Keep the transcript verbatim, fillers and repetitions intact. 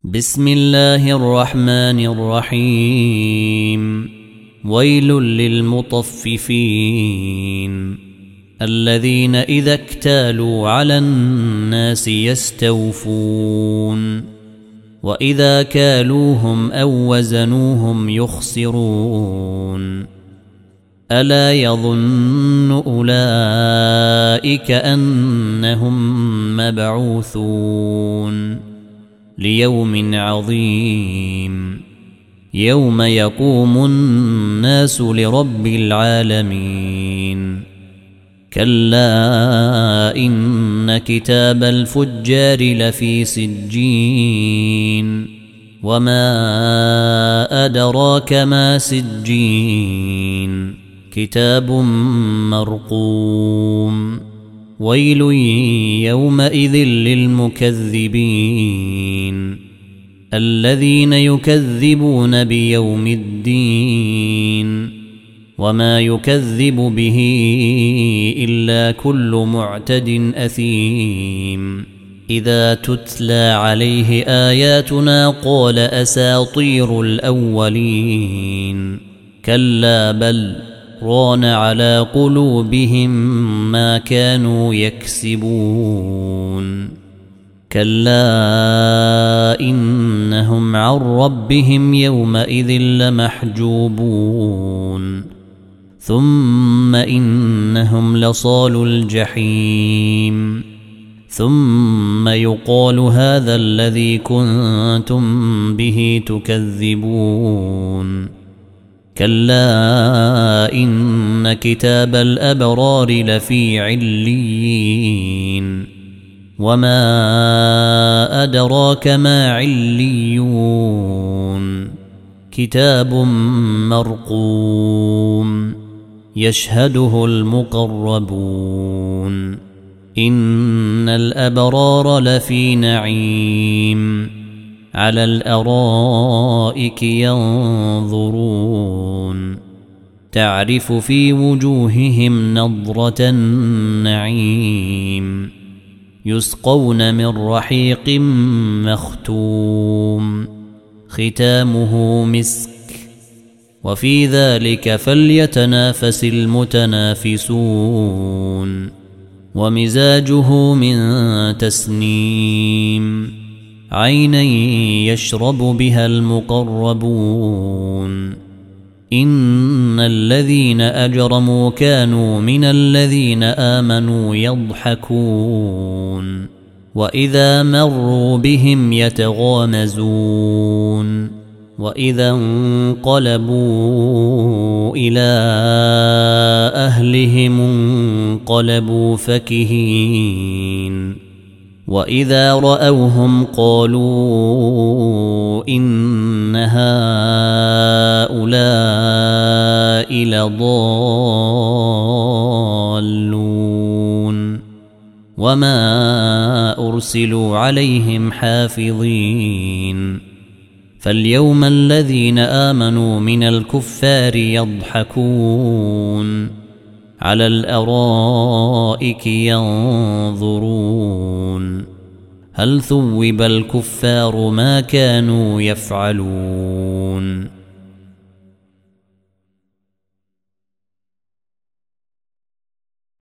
بسم الله الرحمن الرحيم. ويل للمطففين الذين إذا اكتالوا على الناس يستوفون وإذا كالوهم أو وزنوهم يخسرون. ألا يظن أولئك أنهم مبعوثون ليوم عظيم يوم يقوم الناس لرب العالمين. كلا إن كتاب الفجار لفي سجين وما أدراك ما سجين كتاب مرقوم. ويل يومئذ للمكذبين الذين يكذبون بيوم الدين وما يكذب به إلا كل معتد أثيم. إذا تتلى عليه آياتنا قال أساطير الأولين. كلا بل ران على قلوبهم ما كانوا يكسبون. كلا إنهم عن ربهم يومئذ لمحجوبون ثم إنهم لصالوا الجحيم ثم يقال هذا الذي كنتم به تكذبون. كلا إن كتاب الأبرار لفي عليين وما أدراك ما عليون كتاب مرقوم يشهده المقربون. إن الأبرار لفي نعيم على الأرائك ينظرون تعرف في وجوههم نضرة النعيم يسقون من رحيق مختوم ختامه مسك وفي ذلك فليتنافس المتنافسون. ومزاجه من تسنيم عينا يشرب بها المقربون. إن الذين أجرموا كانوا من الذين آمنوا يضحكون وإذا مروا بهم يتغامزون وإذا انقلبوا إلى أهلهم انقلبوا فكهين وإذا رأوهم قالوا إن هؤلاء لضالون وما أرسلوا عليهم حافظين. فاليوم الذين آمنوا من الكفار يضحكون على الأرائك ينظرون هل ثوب الكفار ما كانوا يفعلون.